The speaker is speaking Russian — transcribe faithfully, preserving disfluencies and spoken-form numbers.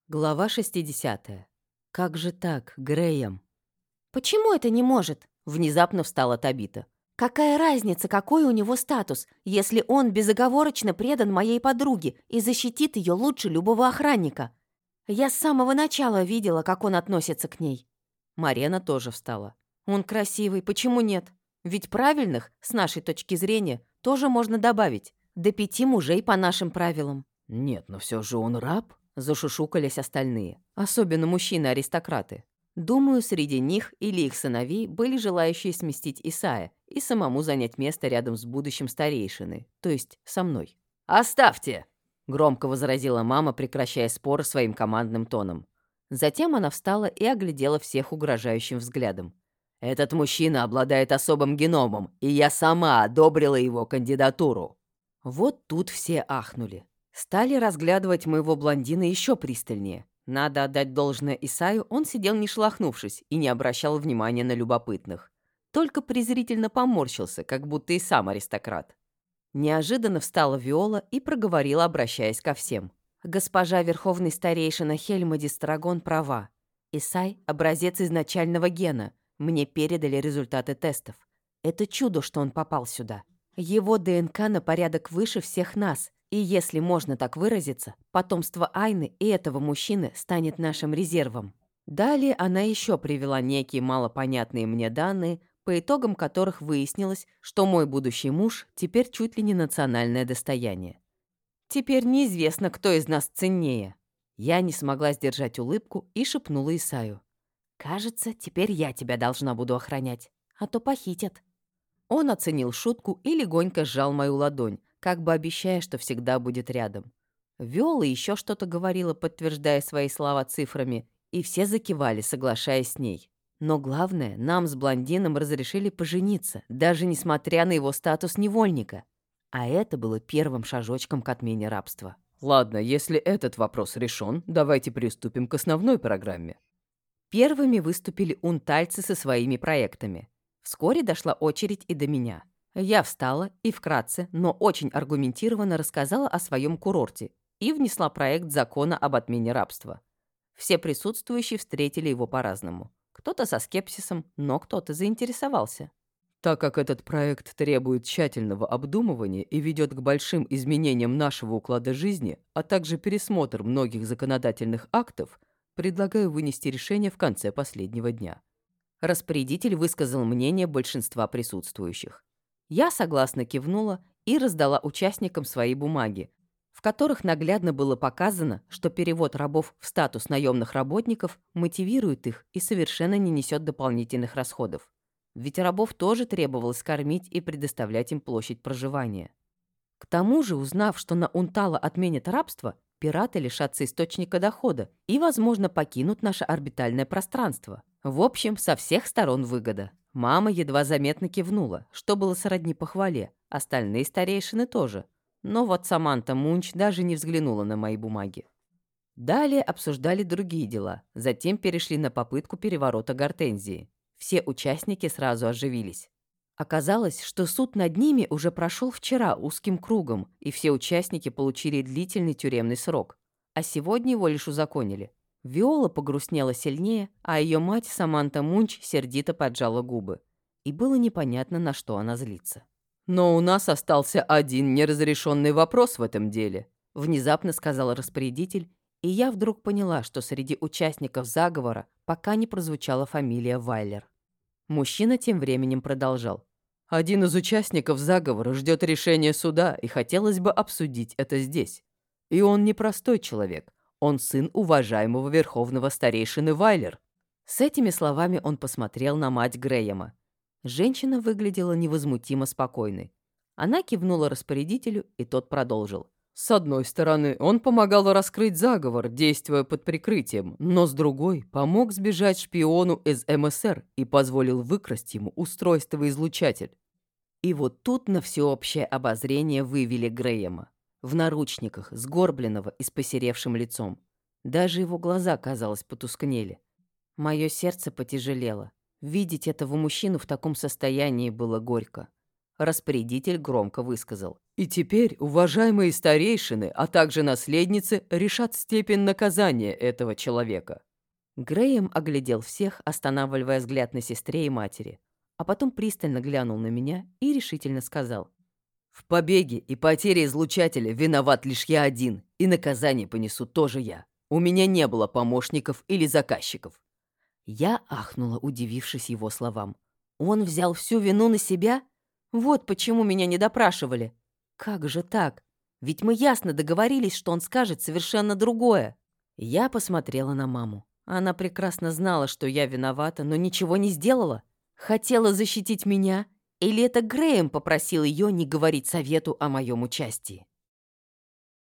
Глава шестидесятая. «Как же так, Грэем?» «Почему это не может?» Внезапно встала Табита. «Какая разница, какой у него статус, если он безоговорочно предан моей подруге и защитит ее лучше любого охранника? Я с самого начала видела, как он относится к ней». Марена тоже встала. «Он красивый, почему нет? Ведь правильных, с нашей точки зрения, тоже можно добавить. До пяти мужей по нашим правилам». «Нет, но все же он раб», — зашушукались остальные. Особенно мужчины-аристократы. Думаю, среди них или их сыновей были желающие сместить Исая и самому занять место рядом с будущим старейшиной, то есть со мной. «Оставьте!» — громко возразила мама, прекращая спор своим командным тоном. Затем она встала и оглядела всех угрожающим взглядом. «Этот мужчина обладает особым геномом, и я сама одобрила его кандидатуру». Вот тут все ахнули. Стали разглядывать моего блондина еще пристальнее. Надо отдать должное Исаю, он сидел не шелохнувшись и не обращал внимания на любопытных. Только презрительно поморщился, как будто и сам аристократ. Неожиданно встала Виола и проговорила, обращаясь ко всем. «Госпожа Верховный Старейшина Хельма Дистрагон права. Исай — образец изначального гена. Мне передали результаты тестов. Это чудо, что он попал сюда. Его ДНК на порядок выше всех нас, и, если можно так выразиться, потомство Айны и этого мужчины станет нашим резервом». Далее она еще привела некие малопонятные мне данные, по итогам которых выяснилось, что мой будущий муж теперь чуть ли не национальное достояние. Теперь неизвестно, кто из нас ценнее. Я не смогла сдержать улыбку и шепнула Исаю. «Кажется, теперь я тебя должна буду охранять, а то похитят». Он оценил шутку и легонько сжал мою ладонь, как бы обещая, что всегда будет рядом. Виола еще что-то говорила, подтверждая свои слова цифрами, и все закивали, соглашаясь с ней. Но главное, нам с блондином разрешили пожениться, даже несмотря на его статус невольника. А это было первым шажочком к отмене рабства. «Ладно, если этот вопрос решен, давайте приступим к основной программе». Первыми выступили унтальцы со своими проектами. Вскоре дошла очередь и до меня. Я встала и вкратце, но очень аргументированно рассказала о своем курорте и внесла проект закона об отмене рабства. Все присутствующие встретили его по-разному. Кто-то со скепсисом, но кто-то заинтересовался. Так как этот проект требует тщательного обдумывания и ведет к большим изменениям нашего уклада жизни, а также пересмотр многих законодательных актов, предлагаю вынести решение в конце последнего дня. Распорядитель высказал мнение большинства присутствующих. Я согласно кивнула и раздала участникам свои бумаги, в которых наглядно было показано, что перевод рабов в статус наемных работников мотивирует их и совершенно не несет дополнительных расходов. Ведь рабов тоже требовалось кормить и предоставлять им площадь проживания. К тому же, узнав, что на Унтала отменят рабство, пираты лишатся источника дохода и, возможно, покинут наше орбитальное пространство. В общем, со всех сторон выгода. Мама едва заметно кивнула, что было сродни похвале, остальные старейшины тоже. Но вот Саманта Мунч даже не взглянула на мои бумаги. Далее обсуждали другие дела, затем перешли на попытку переворота Гортензии. Все участники сразу оживились. Оказалось, что суд над ними уже прошел вчера узким кругом, и все участники получили длительный тюремный срок. А сегодня его лишь узаконили. Виола погрустнела сильнее, а ее мать Саманта Мунч сердито поджала губы. И было непонятно, на что она злится. «Но у нас остался один неразрешенный вопрос в этом деле», внезапно сказал распорядитель, и я вдруг поняла, что среди участников заговора пока не прозвучала фамилия Вайлер. Мужчина тем временем продолжал. «Один из участников заговора ждет решения суда, и хотелось бы обсудить это здесь. И он не простой человек, он сын уважаемого верховного старейшины Вайлер». С этими словами он посмотрел на мать Грэема. Женщина выглядела невозмутимо спокойной. Она кивнула распорядителю, и тот продолжил. С одной стороны, он помогал раскрыть заговор, действуя под прикрытием, но с другой помог сбежать шпиону из эм эс эр и позволил выкрасть ему устройство-излучатель. И вот тут на всеобщее обозрение вывели Грэема. В наручниках, сгорбленного и с посеревшим лицом. Даже его глаза, казалось, потускнели. Мое сердце потяжелело. Видеть этого мужчину в таком состоянии было горько. Распорядитель громко высказал. «И теперь уважаемые старейшины, а также наследницы решат степень наказания этого человека». Грэем оглядел всех, останавливая взгляд на сестре и матери, а потом пристально глянул на меня и решительно сказал. «В побеге и потере излучателя виноват лишь я один, и наказание понесу тоже я. У меня не было помощников или заказчиков». Я ахнула, удивившись его словам. «Он взял всю вину на себя? Вот почему меня не допрашивали. Как же так? Ведь мы ясно договорились, что он скажет совершенно другое». Я посмотрела на маму. Она прекрасно знала, что я виновата, но ничего не сделала. Хотела защитить меня? Или это Грэем попросил ее не говорить совету о моем участии?